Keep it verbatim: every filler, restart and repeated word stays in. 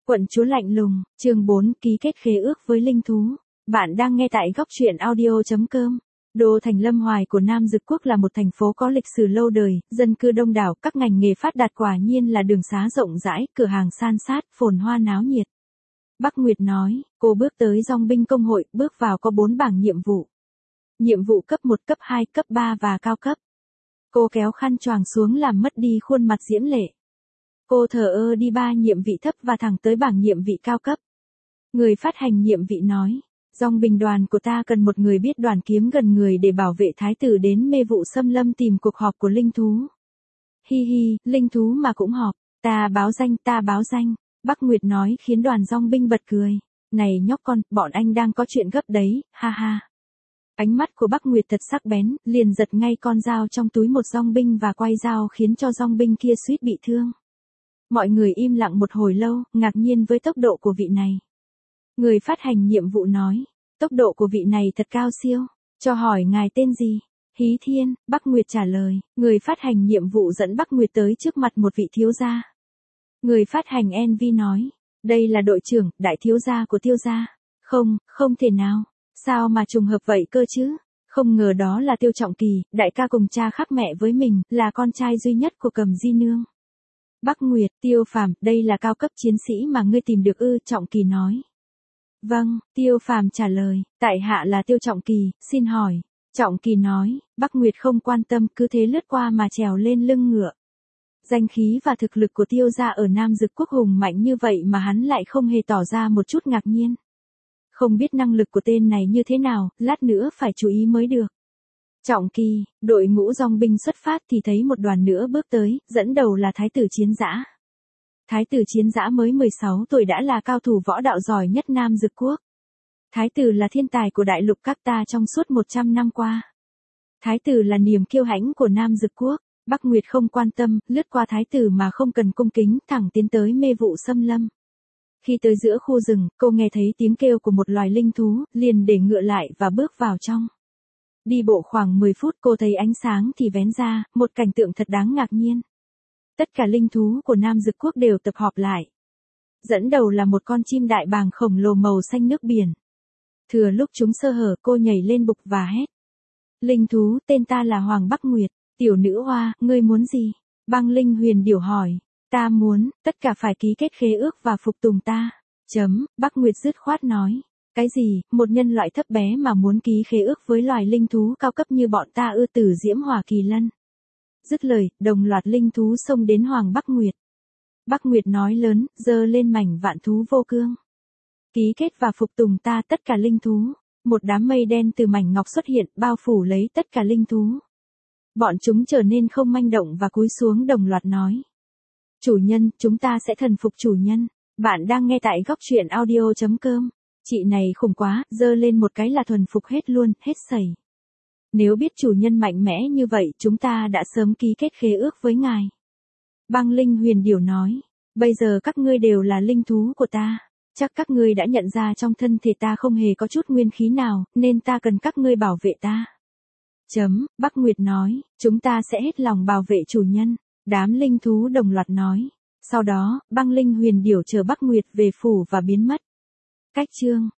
Quận chúa lạnh lùng, chương bốn, ký kết khế ước với linh thú. Bạn đang nghe tại góc truyện audio chấm com. Đô thành Lâm Hoài của Nam Dực Quốc là một thành phố có lịch sử lâu đời, dân cư đông đảo, các ngành nghề phát đạt, quả nhiên là đường xá rộng rãi, cửa hàng san sát, phồn hoa náo nhiệt. Bắc Nguyệt nói, cô bước tới dong binh công hội, bước vào có bốn bảng nhiệm vụ. Nhiệm vụ cấp một, cấp hai, cấp ba và cao cấp. Cô kéo khăn choàng xuống làm mất đi khuôn mặt diễm lệ. Cô thờ ơ đi ba nhiệm vị thấp và thẳng tới bảng nhiệm vị cao cấp. Người phát hành nhiệm vị nói, dong binh đoàn của ta cần một người biết đoàn kiếm gần người để bảo vệ thái tử đến mê vụ xâm lâm tìm cuộc họp của linh thú. Hi hi, linh thú mà cũng họp, ta báo danh, ta báo danh. Bắc Nguyệt nói khiến đoàn dong binh bật cười. Này nhóc con, bọn anh đang có chuyện gấp đấy, ha ha. Ánh mắt của Bắc Nguyệt thật sắc bén, liền giật ngay con dao trong túi một dong binh và quay dao khiến cho dong binh kia suýt bị thương. Mọi người im lặng một hồi lâu, ngạc nhiên với tốc độ của vị này. Người phát hành nhiệm vụ nói, tốc độ của vị này thật cao siêu, cho hỏi ngài tên gì? Hí Thiên, Bắc Nguyệt trả lời, người phát hành nhiệm vụ dẫn Bắc Nguyệt tới trước mặt một vị thiếu gia. Người phát hành en vê nói, đây là đội trưởng, đại thiếu gia của Tiêu gia. Không, không thể nào, sao mà trùng hợp vậy cơ chứ? Không ngờ đó là Tiêu Trọng Kỳ, đại ca cùng cha khác mẹ với mình, là con trai duy nhất của Cầm Di Nương. Bắc Nguyệt, Tiêu Phàm, đây là cao cấp chiến sĩ mà ngươi tìm được ư? Trọng Kỳ nói. Vâng, Tiêu Phàm trả lời, tại hạ là Tiêu Trọng Kỳ, xin hỏi. Trọng Kỳ nói, Bắc Nguyệt không quan tâm, cứ thế lướt qua mà trèo lên lưng ngựa. Danh khí và thực lực của Tiêu gia ở Nam Dực Quốc hùng mạnh như vậy mà hắn lại không hề tỏ ra một chút ngạc nhiên. Không biết năng lực của tên này như thế nào, lát nữa phải chú ý mới được. Trọng Kỳ, đội ngũ dong binh xuất phát thì thấy một đoàn nữa bước tới, dẫn đầu là Thái tử Chiến Dã. Thái tử Chiến Dã mới mười sáu tuổi đã là cao thủ võ đạo giỏi nhất Nam Dực Quốc. Thái tử là thiên tài của đại lục các ta trong suốt một trăm năm qua. Thái tử là niềm kiêu hãnh của Nam Dực Quốc. Bắc Nguyệt không quan tâm, lướt qua thái tử mà không cần cung kính, thẳng tiến tới mê vụ xâm lâm. Khi tới giữa khu rừng, cô nghe thấy tiếng kêu của một loài linh thú, liền để ngựa lại và bước vào trong. Đi bộ khoảng mười phút cô thấy ánh sáng thì vén ra, một cảnh tượng thật đáng ngạc nhiên. Tất cả linh thú của Nam Dực Quốc đều tập họp lại. Dẫn đầu là một con chim đại bàng khổng lồ màu xanh nước biển. Thừa lúc chúng sơ hở cô nhảy lên bục và hét. Linh thú, tên ta là Hoàng Bắc Nguyệt. Tiểu nữ hoa, ngươi muốn gì? Băng Linh Huyền Điểu hỏi. Ta muốn, tất cả phải ký kết khế ước và phục tùng ta. Chấm, Bắc Nguyệt dứt khoát nói. Cái gì, một nhân loại thấp bé mà muốn ký khế ước với loài linh thú cao cấp như bọn ta ư? Tử Diễm Hỏa Kỳ Lân. Dứt lời, đồng loạt linh thú xông đến Hoàng Bắc Nguyệt. Bắc Nguyệt nói lớn, giơ lên mảnh vạn thú vô cương. Ký kết và phục tùng ta tất cả linh thú. Một đám mây đen từ mảnh ngọc xuất hiện, bao phủ lấy tất cả linh thú. Bọn chúng trở nên không manh động và cúi xuống đồng loạt nói. Chủ nhân, chúng ta sẽ thần phục chủ nhân. Bạn đang nghe tại góc truyện audio chấm com. Chị này khủng quá, giơ lên một cái là thuần phục hết luôn, hết sẩy. Nếu biết chủ nhân mạnh mẽ như vậy, chúng ta đã sớm ký kết khế ước với ngài. Băng Linh Huyền Điểu nói. Bây giờ các ngươi đều là linh thú của ta. Chắc các ngươi đã nhận ra trong thân thể ta không hề có chút nguyên khí nào, nên ta cần các ngươi bảo vệ ta. Chấm, Bắc Nguyệt nói, chúng ta sẽ hết lòng bảo vệ chủ nhân. Đám linh thú đồng loạt nói. Sau đó, Băng Linh Huyền Điểu chờ Bắc Nguyệt về phủ và biến mất. Cách chương